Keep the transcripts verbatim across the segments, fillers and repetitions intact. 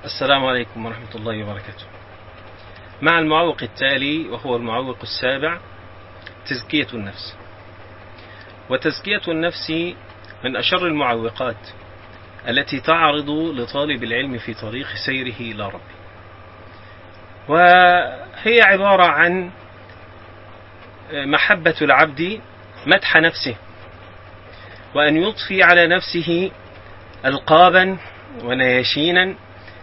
السلام عليكم ورحمة الله وبركاته. مع المعوق التالي، وهو المعوق السابع، تزكية النفس. وتزكية النفس من أشر المعوقات التي تعرض لطالب العلم في طريق سيره إلى ربه، وهي عبارة عن محبة العبد مدح نفسه، وأن يضفي على نفسه ألقابا ونياشينا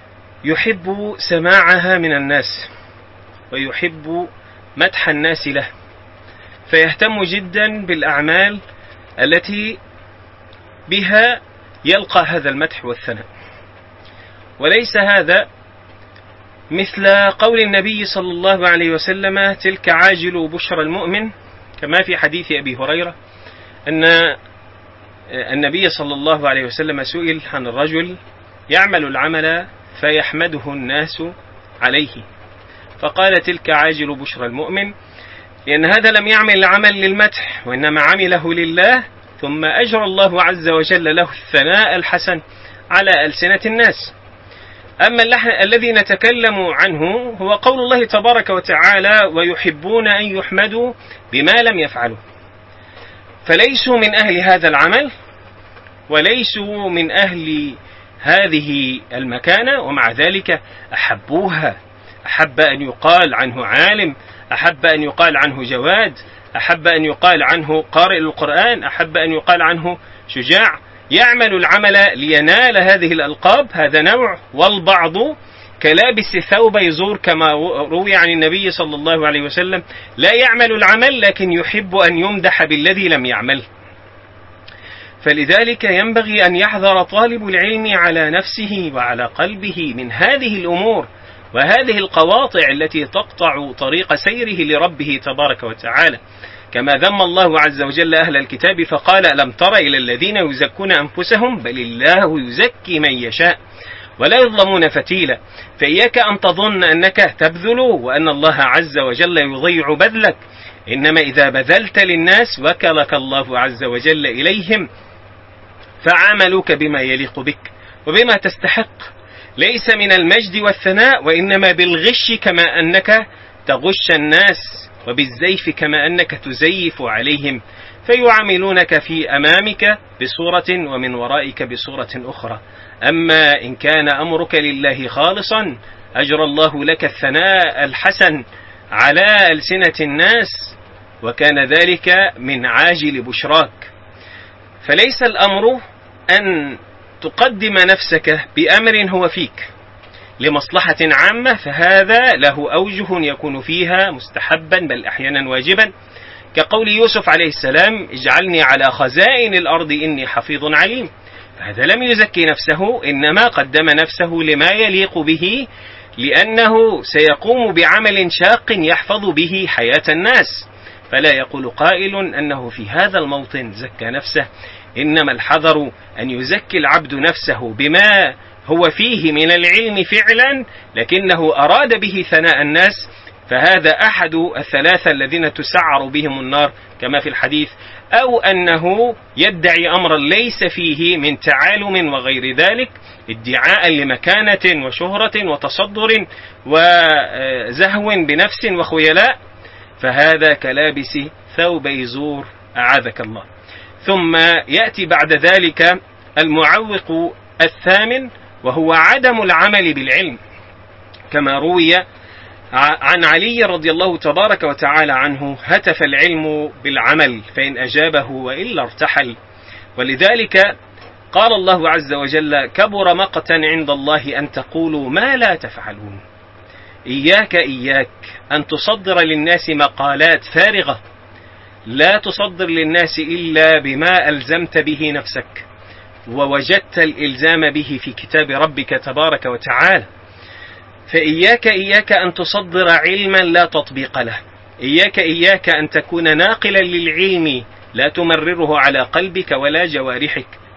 يحب سماعها من الناس، ويحب مدح الناس له، فيهتم جدا بالأعمال التي بها يلقى هذا المدح والثناء. وليس هذا مثل قول النبي صلى الله عليه وسلم: تلك عاجل بشرى المؤمن، كما في حديث أبي هريرة أن النبي صلى الله عليه وسلم سئل عن الرجل يعمل العمل فيحمده الناس عليه، فقال: تلك عاجل بشرى المؤمن، لأن هذا لم يعمل العمل للمدح، وإنما عمله لله، ثم أجرى الله عز وجل له الثناء الحسن على ألسنة الناس. أما الذي نتكلم عنه هو قول الله تبارك وتعالى: ويحبون أن يحمدوا بما لم يفعلوا، فليسوا من أهل هذا العمل وليسوا من أهل هذه المكانة، ومع ذلك أحبوها. أحب أن يقال عنه عالم، أحب أن يقال عنه جواد، أحب أن يقال عنه قارئ القرآن، أحب أن يقال عنه شجاع، يعمل العمل لينال هذه الألقاب. هذا نوع. والبعض كلابس ثوب يزور، كما روي عن النبي صلى الله عليه وسلم: لا يعمل العمل لكن يحب أن يمدح بالذي لم يعمل. فلذلك ينبغي أن يحذر طالب العلم على نفسه وعلى قلبه من هذه الأمور وهذه القواطع التي تقطع طريق سيره لربه تبارك وتعالى، كما ذم الله عز وجل أهل الكتاب فقال: ألم تر إلى الذين يزكون أنفسهم بل الله يزكي من يشاء ولا يظلمون فتيلا. فإياك أن تظن أنك تبذل وأن الله عز وجل يضيع بذلك، إنما إذا بذلت للناس وكلك الله عز وجل إليهم، فعاملوك بما يليق بك وبما تستحق، ليس من المجد والثناء، وإنما بالغش كما أنك تغش الناس، وبالزيف كما أنك تزيف عليهم، فيعاملونك في أمامك بصورة ومن ورائك بصورة أخرى. أما إن كان أمرك لله خالصا أجرى الله لك الثناء الحسن على ألسنة الناس، وكان ذلك من عاجل بشراك. فليس الأمر أن تقدم نفسك بأمر هو فيك لمصلحة عامة، فهذا له أوجه يكون فيها مستحبا بل أحيانا واجبا، كقول يوسف عليه السلام: اجعلني على خزائن الأرض إني حفيظ عليم. فهذا لم يزكي نفسه، إنما قدم نفسه لما يليق به، لأنه سيقوم بعمل شاق يحفظ به حياة الناس. فلا يقول قائل أنه في هذا الموطن زكى نفسه، إنما الحذر أن يزكي العبد نفسه بما هو فيه من العلم فعلا، لكنه أراد به ثناء الناس، فهذا أحد الثلاثة الذين تسعر بهم النار كما في الحديث، أو أنه يدعي أمرا ليس فيه من تعالم وغير ذلك، ادعاء لمكانة وشهرة وتصدر وزهو بنفس وخيلاء، فهذا كلابس ثوب يزور أعاذك الله. ثم يأتي بعد ذلك المعوق الثامن، وهو عدم العمل بالعلم، كما روي عن علي رضي الله تبارك وتعالى عنه: هتف العلم بالعمل فإن أجابه وإلا ارتحل. ولذلك قال الله عز وجل: كبر مقتا عند الله أن تقولوا ما لا تفعلون. إياك إياك أن تصدر للناس مقالات فارغة، لا تصدر للناس إلا بما ألزمت به نفسك ووجدت الإلزام به في كتاب ربك تبارك وتعالى. فإياك إياك أن تصدر علما لا تطبيق له، إياك إياك أن تكون ناقلا للعلم لا تمرره على قلبك ولا جوارحك،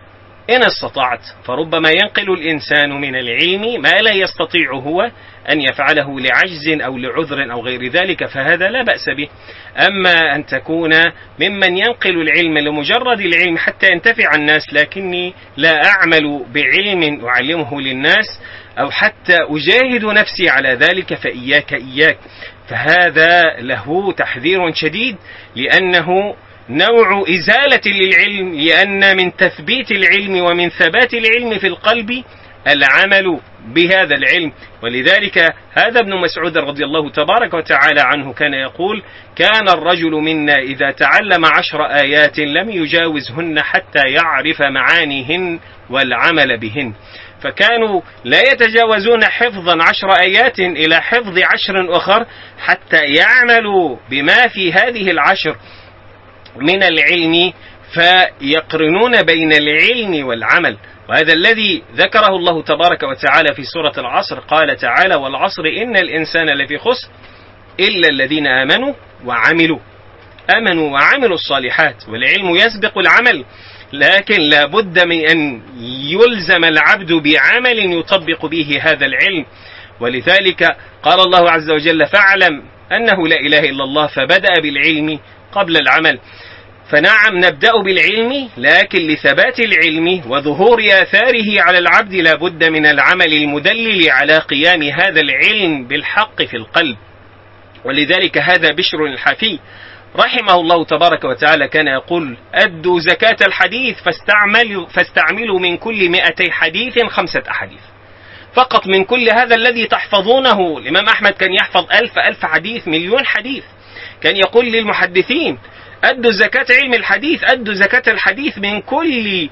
إن استطعت. فربما ينقل الإنسان من العلم ما لا يستطيع هو أن يفعله لعجز أو لعذر أو غير ذلك، فهذا لا بأس به. أما أن تكون ممن ينقل العلم لمجرد العلم حتى ينتفع الناس، لكني لا أعمل بعلم أعلمه للناس أو حتى أجاهد نفسي على ذلك، فإياك إياك. فهذا له تحذير شديد، لأنه نوع إزالة للعلم، لأن من تثبيت العلم ومن ثبات العلم في القلب العمل بهذا العلم. ولذلك هذا ابن مسعود رضي الله تبارك وتعالى عنه كان يقول: كان الرجل منا إذا تعلم عشر آيات لم يجاوزهن حتى يعرف معانيهن والعمل بهن. فكانوا لا يتجاوزون حفظا عشر آيات إلى حفظ عشر أخر حتى يعملوا بما في هذه العشر من العلم، فيقرنون بين العلم والعمل. وهذا الذي ذكره الله تبارك وتعالى في سورة العصر. قال تعالى: والعصر إن الإنسان لفي خسر إلا الذين آمنوا وعملوا آمنوا وعملوا الصالحات. والعلم يسبق العمل، لكن لا بد من أن يلزم العبد بعمل يطبق به هذا العلم. ولذلك قال الله عز وجل: فاعلم أنه لا إله إلا الله، فبدأ بالعلم قبل العمل. فنعم نبدأ بالعلم، لكن لثبات العلم وظهور آثاره على العبد لا بد من العمل المدلل على قيام هذا العلم بالحق في القلب. ولذلك هذا بشر الحفي رحمه الله تبارك وتعالى كان يقول: أدوا زكاة الحديث فاستعملوا, فاستعملوا من كل مئتي حديث خمسة أحاديث. فقط من كل هذا الذي تحفظونه. الإمام أحمد كان يحفظ ألف ألف حديث، مليون حديث. كان يقول للمحدثين: أدوا زكاة علم الحديث، أدوا زكاة الحديث من كل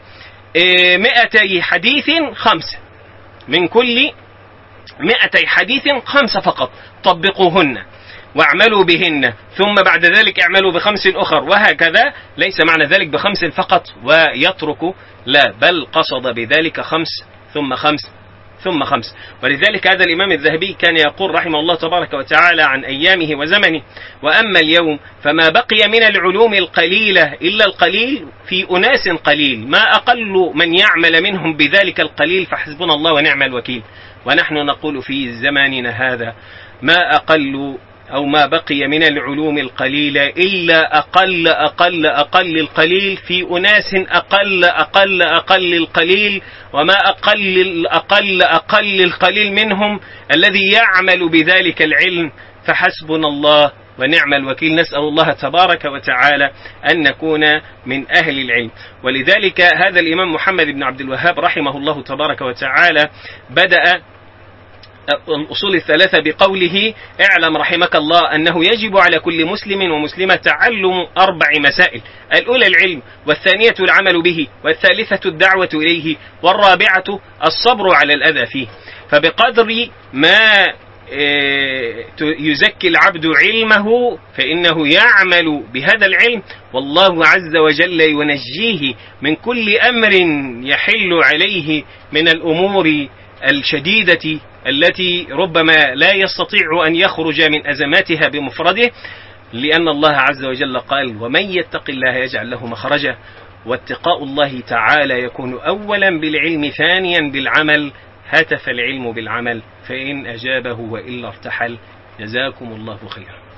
مئتي حديث خمسة، من كل مئتي حديث خمسة فقط، طبقوهن واعملوا بهن، ثم بعد ذلك اعملوا بخمس أخر، وهكذا. ليس معنى ذلك بخمس فقط ويترك، لا، بل قصد بذلك خمس ثم خمس ثم خمس. ولذلك هذا الإمام الذهبي كان يقول رحمه الله تبارك وتعالى عن أيامه وزمنه: وأما اليوم فما بقي من العلوم القليلة إلا القليل في أناس قليل، ما أقل من يعمل منهم بذلك القليل، فحسبنا الله ونعم الوكيل. ونحن نقول في زماننا هذا: ما أقل أو ما بقي من العلوم القليلة إلا أقل أقل أقل القليل في أناس أقل أقل أقل القليل، وما أقل أقل أقل القليل منهم الذي يعمل بذلك العلم، فحسبنا الله ونعم الوكيل. نسأل الله تبارك وتعالى أن نكون من أهل العلم. ولذلك هذا الإمام محمد بن عبد الوهاب رحمه الله تبارك وتعالى بدأ الأصول الثلاثة بقوله: اعلم رحمك الله أنه يجب على كل مسلم ومسلمة تعلم أربع مسائل: الأولى العلم، والثانية العمل به، والثالثة الدعوة إليه، والرابعة الصبر على الأذى فيه. فبقدر ما يزكي العبد علمه فإنه يعمل بهذا العلم، والله عز وجل ينجيه من كل أمر يحل عليه من الأمور الشديدة التي ربما لا يستطيع أن يخرج من أزماتها بمفرده، لأن الله عز وجل قال: ومن يتق الله يجعل له مخرجا. واتقاء الله تعالى يكون أولا بالعلم، ثانيا بالعمل. هتف العلم بالعمل، فإن أجابه وإلا ارتحل. جزاكم الله خيرا.